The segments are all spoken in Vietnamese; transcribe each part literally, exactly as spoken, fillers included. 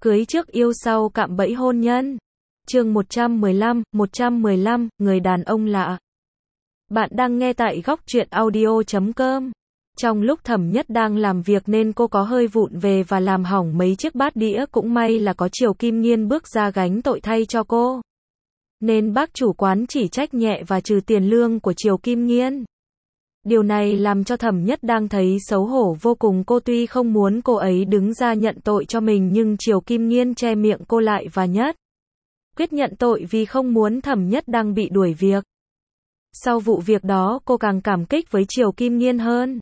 Cưới trước yêu sau cạm bẫy hôn nhân. Chương một trăm mười lăm, một trăm mười lăm, người đàn ông lạ. Bạn đang nghe tại góc truyện audio chấm com. Trong lúc Thẩm Nhất đang làm việc nên cô có hơi vụng về và làm hỏng mấy chiếc bát đĩa, cũng may là có Triều Kim Nghiên bước ra gánh tội thay cho cô. Nên bác chủ quán chỉ trách nhẹ và trừ tiền lương của Triều Kim Nghiên. Điều này làm cho Thẩm Nhất đang thấy xấu hổ vô cùng. Cô tuy không muốn cô ấy đứng ra nhận tội cho mình, nhưng Triều Kim Nghiên che miệng cô lại và nhất quyết nhận tội vì không muốn Thẩm Nhất đang bị đuổi việc. Sau vụ việc đó cô càng cảm kích với Triều Kim Nghiên hơn.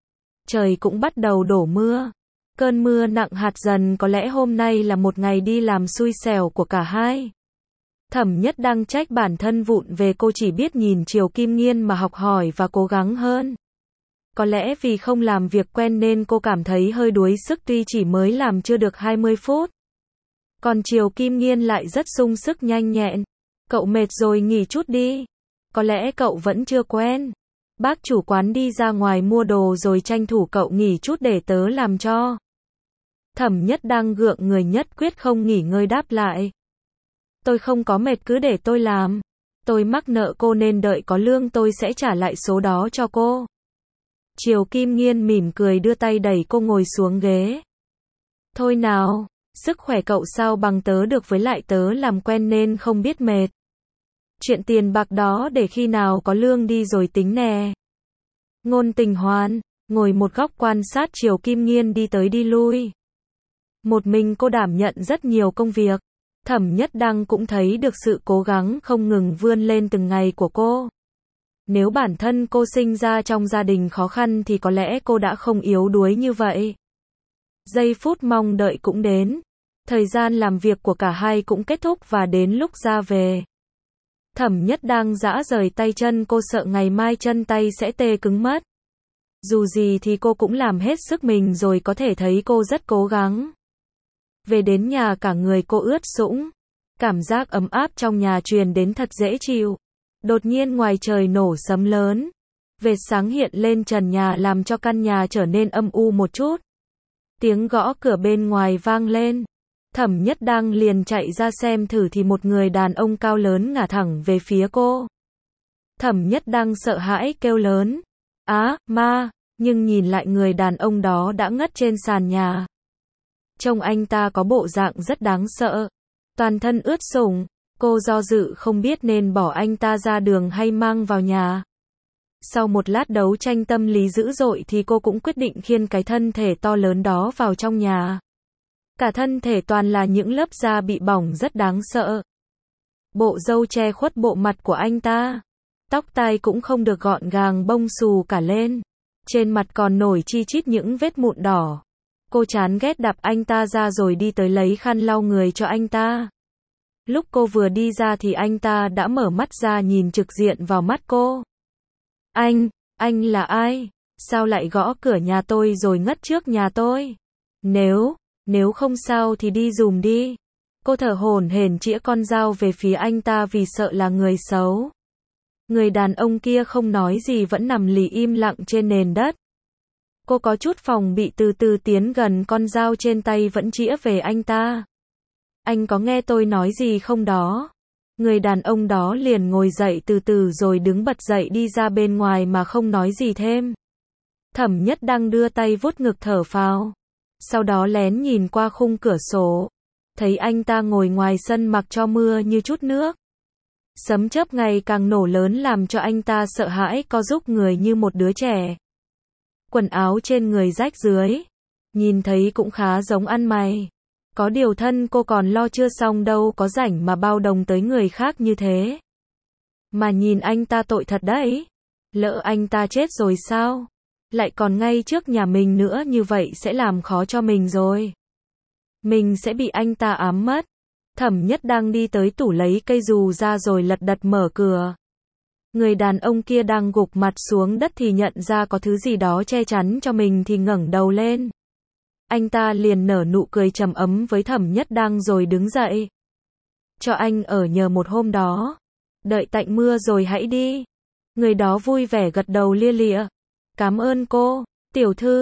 Trời cũng bắt đầu đổ mưa. Cơn mưa nặng hạt dần, có lẽ hôm nay là một ngày đi làm xui xẻo của cả hai. Thẩm Nhất đang trách bản thân vụng về, cô chỉ biết nhìn Triều Kim Nghiên mà học hỏi và cố gắng hơn. Có lẽ vì không làm việc quen nên cô cảm thấy hơi đuối sức tuy chỉ mới làm chưa được hai mươi phút. Còn Triều Kim Nghiên lại rất sung sức nhanh nhẹn. Cậu mệt rồi nghỉ chút đi. Có lẽ cậu vẫn chưa quen. Bác chủ quán đi ra ngoài mua đồ rồi tranh thủ cậu nghỉ chút để tớ làm cho. Thẩm Nhất đang gượng người nhất quyết không nghỉ ngơi đáp lại. Tôi không có mệt, cứ để tôi làm. Tôi mắc nợ cô nên đợi có lương tôi sẽ trả lại số đó cho cô. Triều Kim Nghiên mỉm cười đưa tay đẩy cô ngồi xuống ghế. Thôi nào, sức khỏe cậu sao bằng tớ được, với lại tớ làm quen nên không biết mệt. Chuyện tiền bạc đó để khi nào có lương đi rồi tính nè. Ngôn Tình Hoan ngồi một góc quan sát Triều Kim Nghiên đi tới đi lui. Một mình cô đảm nhận rất nhiều công việc. Thẩm Nhất Đăng cũng thấy được sự cố gắng không ngừng vươn lên từng ngày của cô. Nếu bản thân cô sinh ra trong gia đình khó khăn thì có lẽ cô đã không yếu đuối như vậy. Giây phút mong đợi cũng đến. Thời gian làm việc của cả hai cũng kết thúc và đến lúc ra về. Thẩm Nhất Đăng giã rời tay chân, cô sợ ngày mai chân tay sẽ tê cứng mất. Dù gì thì cô cũng làm hết sức mình rồi, có thể thấy cô rất cố gắng. Về đến nhà cả người cô ướt sũng. Cảm giác ấm áp trong nhà truyền đến thật dễ chịu. Đột nhiên ngoài trời nổ sấm lớn. Vệt sáng hiện lên trần nhà làm cho căn nhà trở nên âm u một chút. Tiếng gõ cửa bên ngoài vang lên. Thẩm Nhất Đăng liền chạy ra xem thử thì một người đàn ông cao lớn ngả thẳng về phía cô. Thẩm Nhất Đăng sợ hãi kêu lớn. Á, ma, nhưng nhìn lại người đàn ông đó đã ngất trên sàn nhà. Trông anh ta có bộ dạng rất đáng sợ. Toàn thân ướt sũng, cô do dự không biết nên bỏ anh ta ra đường hay mang vào nhà. Sau một lát đấu tranh tâm lý dữ dội thì cô cũng quyết định khiêng cái thân thể to lớn đó vào trong nhà. Cả thân thể toàn là những lớp da bị bỏng rất đáng sợ. Bộ râu che khuất bộ mặt của anh ta. Tóc tai cũng không được gọn gàng, bông xù cả lên. Trên mặt còn nổi chi chít những vết mụn đỏ. Cô chán ghét đạp anh ta ra rồi đi tới lấy khăn lau người cho anh ta. Lúc cô vừa đi ra thì anh ta đã mở mắt ra nhìn trực diện vào mắt cô. Anh, anh là ai? Sao lại gõ cửa nhà tôi rồi ngất trước nhà tôi? Nếu, nếu không sao thì đi giùm đi. Cô thở hổn hển chĩa con dao về phía anh ta vì sợ là người xấu. Người đàn ông kia không nói gì, vẫn nằm lì im lặng trên nền đất. Cô có chút phòng bị từ từ tiến gần, con dao trên tay vẫn chĩa về anh ta. Anh có nghe tôi nói gì không đó? Người đàn ông đó liền ngồi dậy từ từ rồi đứng bật dậy đi ra bên ngoài mà không nói gì thêm. Thẩm Nhất Đăng đưa tay vuốt ngực thở phào. Sau đó lén nhìn qua khung cửa sổ. Thấy anh ta ngồi ngoài sân mặc cho mưa như chút nước. Sấm chớp ngày càng nổ lớn làm cho anh ta sợ hãi co rúm người như một đứa trẻ. Quần áo trên người rách rưới. Nhìn thấy cũng khá giống ăn mày. Có điều thân cô còn lo chưa xong đâu có rảnh mà bao đồng tới người khác như thế. Mà nhìn anh ta tội thật đấy. Lỡ anh ta chết rồi sao? Lại còn ngay trước nhà mình nữa, như vậy sẽ làm khó cho mình rồi. Mình sẽ bị anh ta ám mất. Thẩm Nhất đang đi tới tủ lấy cây dù ra rồi lật đật mở cửa. Người đàn ông kia đang gục mặt xuống đất thì nhận ra có thứ gì đó che chắn cho mình thì ngẩng đầu lên. Anh ta liền nở nụ cười trầm ấm với Thẩm Nhất Đăng rồi đứng dậy. Cho anh ở nhờ một hôm đó. Đợi tạnh mưa rồi hãy đi. Người đó vui vẻ gật đầu lia lịa. Cảm ơn cô, tiểu thư.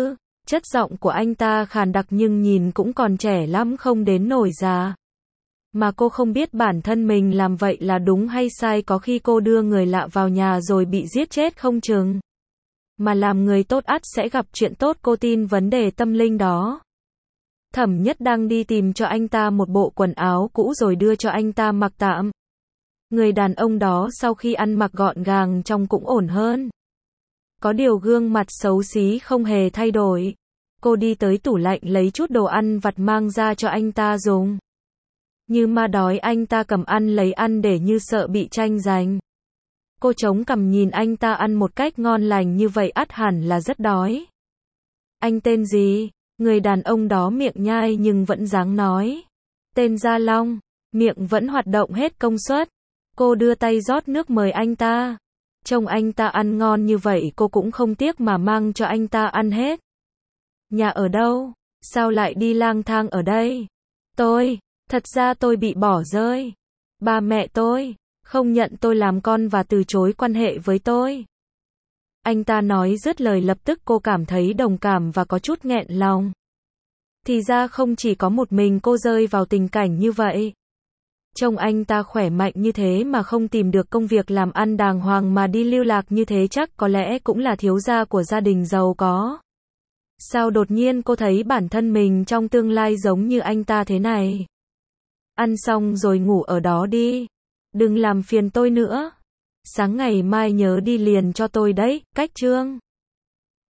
Chất giọng của anh ta khàn đặc nhưng nhìn cũng còn trẻ lắm, không đến nổi già. Mà cô không biết bản thân mình làm vậy là đúng hay sai, có khi cô đưa người lạ vào nhà rồi bị giết chết không chừng. Mà làm người tốt ắt sẽ gặp chuyện tốt, cô tin vấn đề tâm linh đó. Thẩm Nhất đang đi tìm cho anh ta một bộ quần áo cũ rồi đưa cho anh ta mặc tạm. Người đàn ông đó sau khi ăn mặc gọn gàng trông cũng ổn hơn. Có điều gương mặt xấu xí không hề thay đổi. Cô đi tới tủ lạnh lấy chút đồ ăn vặt mang ra cho anh ta dùng. Như ma đói anh ta cầm ăn lấy ăn để như sợ bị tranh giành. Cô chống cằm nhìn anh ta ăn một cách ngon lành như vậy ắt hẳn là rất đói. Anh tên gì? Người đàn ông đó miệng nhai nhưng vẫn dáng nói. Tên Gia Long, miệng vẫn hoạt động hết công suất. Cô đưa tay rót nước mời anh ta. Trông anh ta ăn ngon như vậy cô cũng không tiếc mà mang cho anh ta ăn hết. Nhà ở đâu? Sao lại đi lang thang ở đây? Tôi, thật ra tôi bị bỏ rơi. Ba mẹ tôi không nhận tôi làm con và từ chối quan hệ với tôi. Anh ta nói dứt lời lập tức cô cảm thấy đồng cảm và có chút nghẹn lòng. Thì ra không chỉ có một mình cô rơi vào tình cảnh như vậy. Trông anh ta khỏe mạnh như thế mà không tìm được công việc làm ăn đàng hoàng mà đi lưu lạc như thế, chắc có lẽ cũng là thiếu gia của gia đình giàu có. Sao đột nhiên cô thấy bản thân mình trong tương lai giống như anh ta thế này? Ăn xong rồi ngủ ở đó đi. Đừng làm phiền tôi nữa. Sáng ngày mai nhớ đi liền cho tôi đấy, cách chương.